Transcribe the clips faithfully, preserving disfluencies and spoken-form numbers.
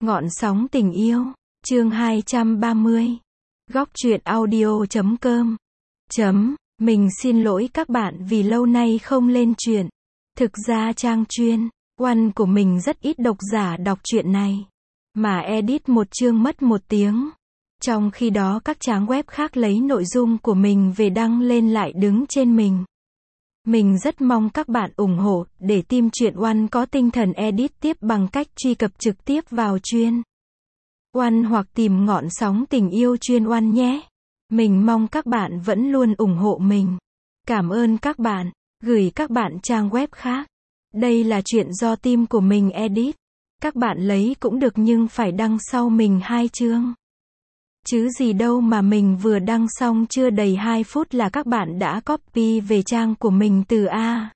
Ngọn sóng tình yêu, chương hai trăm ba mươi. Góc truyện audio chấm com. Chấm, mình xin lỗi các bạn vì lâu nay không lên truyện. Thực ra trang chuyên, One của mình rất ít độc giả đọc truyện này. Mà edit một chương mất một tiếng. Trong khi đó các trang web khác lấy nội dung của mình về đăng lên lại đứng trên mình. Mình rất mong các bạn ủng hộ, để team truyện One có tinh thần edit tiếp bằng cách truy cập trực tiếp vào chuyên One hoặc tìm ngọn sóng tình yêu chuyên One nhé. Mình mong các bạn vẫn luôn ủng hộ mình. Cảm ơn các bạn. Gửi các bạn trang web khác. Đây là chuyện do team của mình edit. Các bạn lấy cũng được nhưng phải đăng sau mình hai chương. Chứ gì đâu mà mình vừa đăng xong chưa đầy hai phút là các bạn đã copy về trang của mình từ A.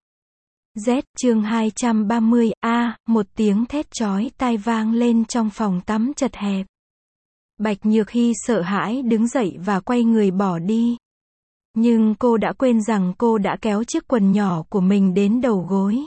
Z chương hai trăm ba mươi. A, một tiếng thét chói tai vang lên trong phòng tắm chật hẹp. Bạch Nhược Hy sợ hãi đứng dậy và quay người bỏ đi. Nhưng cô đã quên rằng cô đã kéo chiếc quần nhỏ của mình đến đầu gối.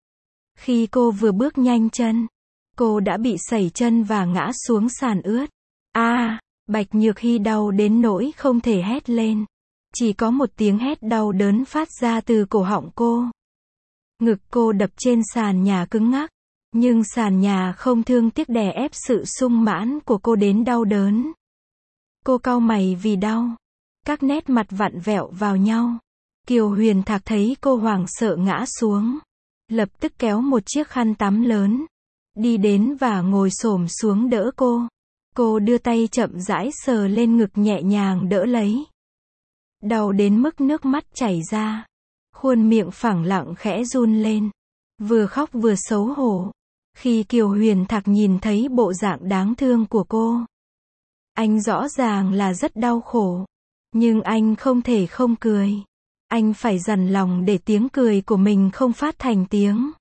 Khi cô vừa bước nhanh chân, cô đã bị sẩy chân và ngã xuống sàn ướt. A, Bạch Nhược Hy đau đến nỗi không thể hét lên. Chỉ có một tiếng hét đau đớn phát ra từ cổ họng cô. Ngực cô đập trên sàn nhà cứng ngắc. Nhưng sàn nhà không thương tiếc đè ép sự sung mãn của cô đến đau đớn. Cô cau mày vì đau. Các nét mặt vặn vẹo vào nhau. Kiều Huyền Thạc thấy cô hoảng sợ ngã xuống. Lập tức kéo một chiếc khăn tắm lớn. Đi đến và ngồi xổm xuống đỡ cô. Cô đưa tay chậm rãi sờ lên ngực nhẹ nhàng đỡ lấy. Đau đến mức nước mắt chảy ra. Khuôn miệng phẳng lặng khẽ run lên. Vừa khóc vừa xấu hổ. Khi Kiều Huyền Thạc nhìn thấy bộ dạng đáng thương của cô. Anh rõ ràng là rất đau khổ. Nhưng anh không thể không cười. Anh phải dằn lòng để tiếng cười của mình không phát thành tiếng.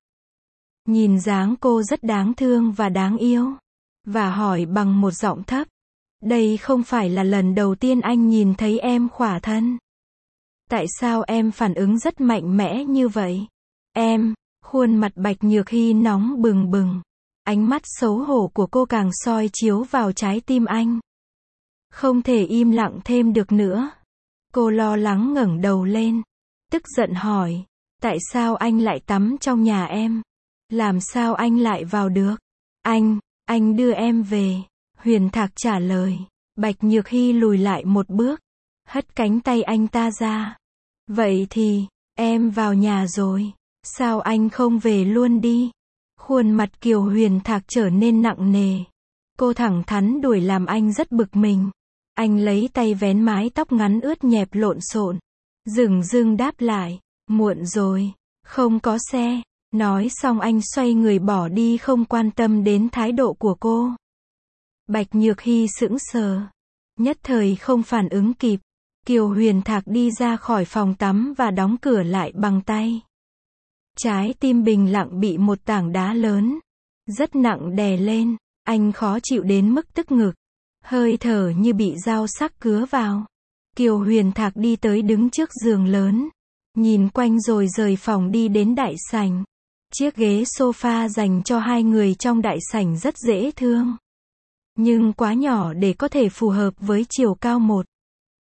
Nhìn dáng cô rất đáng thương và đáng yêu. Và hỏi bằng một giọng thấp. Đây không phải là lần đầu tiên anh nhìn thấy em khỏa thân. Tại sao em phản ứng rất mạnh mẽ như vậy? Em, khuôn mặt Bạch Nhược Hy nóng bừng bừng. Ánh mắt xấu hổ của cô càng soi chiếu vào trái tim anh. Không thể im lặng thêm được nữa. Cô lo lắng ngẩng đầu lên. Tức giận hỏi. Tại sao anh lại tắm trong nhà em? Làm sao anh lại vào được? Anh, anh đưa em về. Huyền Thạc trả lời. Bạch Nhược Hy lùi lại một bước. Hất cánh tay anh ta ra. Vậy thì, em vào nhà rồi. Sao anh không về luôn đi? Khuôn mặt Kiều Huyền Thạc trở nên nặng nề. Cô thẳng thắn đuổi làm anh rất bực mình. Anh lấy tay vén mái tóc ngắn ướt nhẹp lộn xộn. Dửng dưng đáp lại. Muộn rồi. Không có xe. Nói xong anh xoay người bỏ đi không quan tâm đến thái độ của cô. Bạch Nhược Hy sững sờ. Nhất thời không phản ứng kịp. Kiều Huyền Thạc đi ra khỏi phòng tắm và đóng cửa lại bằng tay. Trái tim bình lặng bị một tảng đá lớn, rất nặng đè lên. Anh khó chịu đến mức tức ngực. Hơi thở như bị dao sắc cứa vào. Kiều Huyền Thạc đi tới đứng trước giường lớn. Nhìn quanh rồi rời phòng đi đến đại sảnh. Chiếc ghế sofa dành cho hai người trong đại sảnh rất dễ thương. Nhưng quá nhỏ để có thể phù hợp với chiều cao một phẩy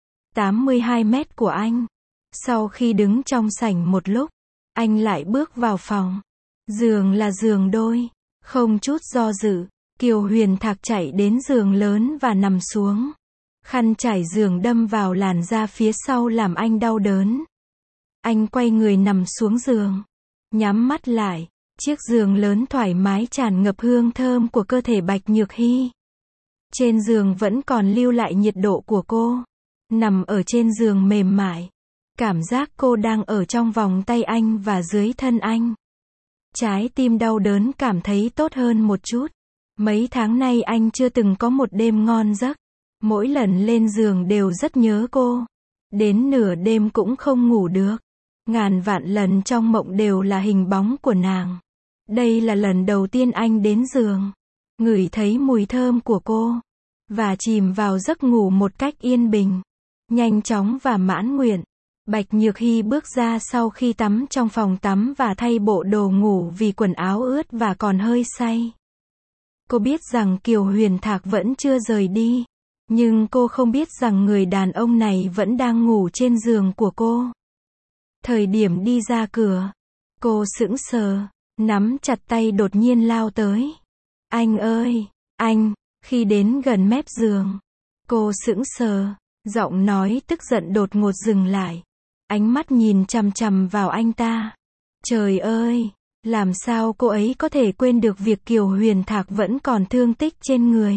tám mươi hai mét của anh. Sau khi đứng trong sảnh một lúc, anh lại bước vào phòng. Giường là giường đôi. Không chút do dự, Kiều Huyền Thạc chạy đến giường lớn và nằm xuống. Khăn trải giường đâm vào làn da phía sau làm anh đau đớn. Anh quay người nằm xuống giường. Nhắm mắt lại. Chiếc giường lớn thoải mái tràn ngập hương thơm của cơ thể Bạch Nhược Hy. Trên giường vẫn còn lưu lại nhiệt độ của cô. Nằm ở trên giường mềm mại. Cảm giác cô đang ở trong vòng tay anh và dưới thân anh. Trái tim đau đớn cảm thấy tốt hơn một chút. Mấy tháng nay anh chưa từng có một đêm ngon giấc. Mỗi lần lên giường đều rất nhớ cô. Đến nửa đêm cũng không ngủ được. Ngàn vạn lần trong mộng đều là hình bóng của nàng. Đây là lần đầu tiên anh đến giường. Ngửi thấy mùi thơm của cô. Và chìm vào giấc ngủ một cách yên bình. Nhanh chóng và mãn nguyện. Bạch Nhược Hy bước ra sau khi tắm trong phòng tắm và thay bộ đồ ngủ vì quần áo ướt và còn hơi say. Cô biết rằng Kiều Huyền Thạc vẫn chưa rời đi. Nhưng cô không biết rằng người đàn ông này vẫn đang ngủ trên giường của cô. Thời điểm đi ra cửa, cô sững sờ, nắm chặt tay đột nhiên lao tới. Anh ơi, anh, khi đến gần mép giường, cô sững sờ, giọng nói tức giận đột ngột dừng lại. Ánh mắt nhìn chằm chằm vào anh ta. Trời ơi, làm sao cô ấy có thể quên được việc Kiều Huyền Thạc vẫn còn thương tích trên người.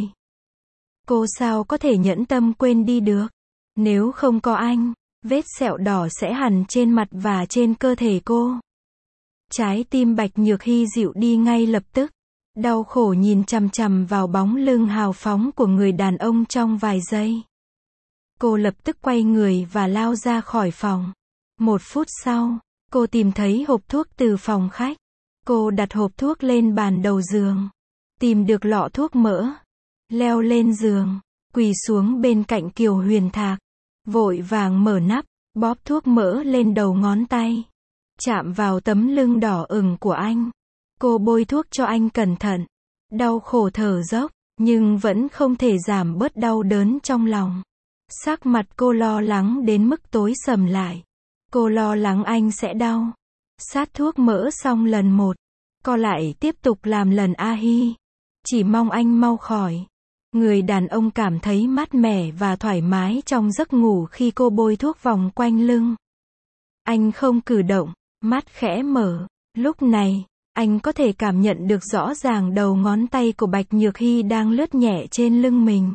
Cô sao có thể nhẫn tâm quên đi được. Nếu không có anh, vết sẹo đỏ sẽ hằn trên mặt và trên cơ thể cô. Trái tim Bạch Nhược Hy dịu đi ngay lập tức. Đau khổ nhìn chằm chằm vào bóng lưng hào phóng của người đàn ông trong vài giây. Cô lập tức quay người và lao ra khỏi phòng. Một phút sau, cô tìm thấy hộp thuốc từ phòng khách. Cô đặt hộp thuốc lên bàn đầu giường. Tìm được lọ thuốc mỡ. Leo lên giường, quỳ xuống bên cạnh Kiều Huyền Thạc. Vội vàng mở nắp, bóp thuốc mỡ lên đầu ngón tay. Chạm vào tấm lưng đỏ ửng của anh. Cô bôi thuốc cho anh cẩn thận. Đau khổ thở dốc, nhưng vẫn không thể giảm bớt đau đớn trong lòng. Sắc mặt cô lo lắng đến mức tối sầm lại. Cô lo lắng anh sẽ đau. Sát thuốc mỡ xong lần một, cô lại tiếp tục làm lần a hi. Chỉ mong anh mau khỏi. Người đàn ông cảm thấy mát mẻ và thoải mái trong giấc ngủ khi cô bôi thuốc vòng quanh lưng. Anh không cử động, mắt khẽ mở. Lúc này, anh có thể cảm nhận được rõ ràng đầu ngón tay của Bạch Nhược Hy đang lướt nhẹ trên lưng mình.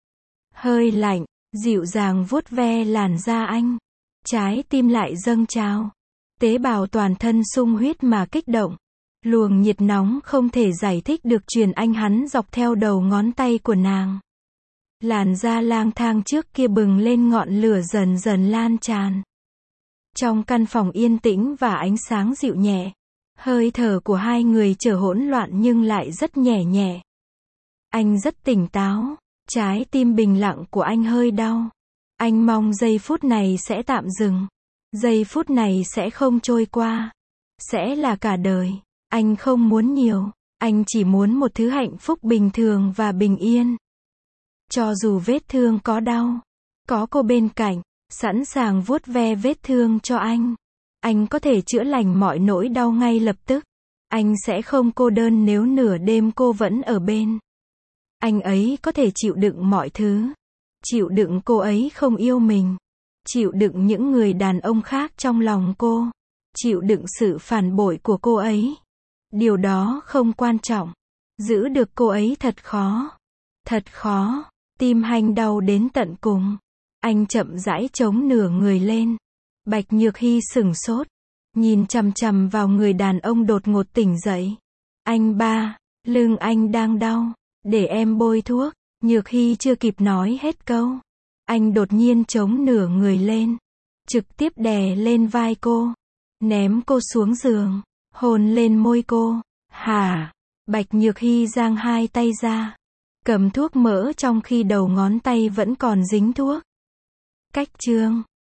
Hơi lạnh, dịu dàng vuốt ve làn da anh. Trái tim lại dâng trào. Tế bào toàn thân sung huyết mà kích động. Luồng nhiệt nóng không thể giải thích được truyền anh hắn dọc theo đầu ngón tay của nàng. Làn da lang thang trước kia bừng lên ngọn lửa dần dần lan tràn. Trong căn phòng yên tĩnh và ánh sáng dịu nhẹ, hơi thở của hai người trở hỗn loạn nhưng lại rất nhẹ nhẹ. Anh rất tỉnh táo, trái tim bình lặng của anh hơi đau. Anh mong giây phút này sẽ tạm dừng. Giây phút này sẽ không trôi qua. Sẽ là cả đời. Anh không muốn nhiều. Anh chỉ muốn một thứ hạnh phúc bình thường và bình yên. Cho dù vết thương có đau, có cô bên cạnh, sẵn sàng vuốt ve vết thương cho anh. Anh có thể chữa lành mọi nỗi đau ngay lập tức. Anh sẽ không cô đơn nếu nửa đêm cô vẫn ở bên. Anh ấy có thể chịu đựng mọi thứ. Chịu đựng cô ấy không yêu mình. Chịu đựng những người đàn ông khác trong lòng cô. Chịu đựng sự phản bội của cô ấy. Điều đó không quan trọng. Giữ được cô ấy thật khó. Thật khó. Tim Hành đau đến tận cùng. Anh chậm rãi chống nửa người lên. Bạch Nhược Hy sửng sốt. Nhìn chằm chằm vào người đàn ông đột ngột tỉnh dậy. Anh ba, lưng anh đang đau. Để em bôi thuốc. Nhược Hy chưa kịp nói hết câu. Anh đột nhiên chống nửa người lên. Trực tiếp đè lên vai cô. Ném cô xuống giường. Hôn lên môi cô. Hả? Bạch Nhược Hy giang hai tay ra. Cầm thuốc mỡ trong khi đầu ngón tay vẫn còn dính thuốc. Cách chương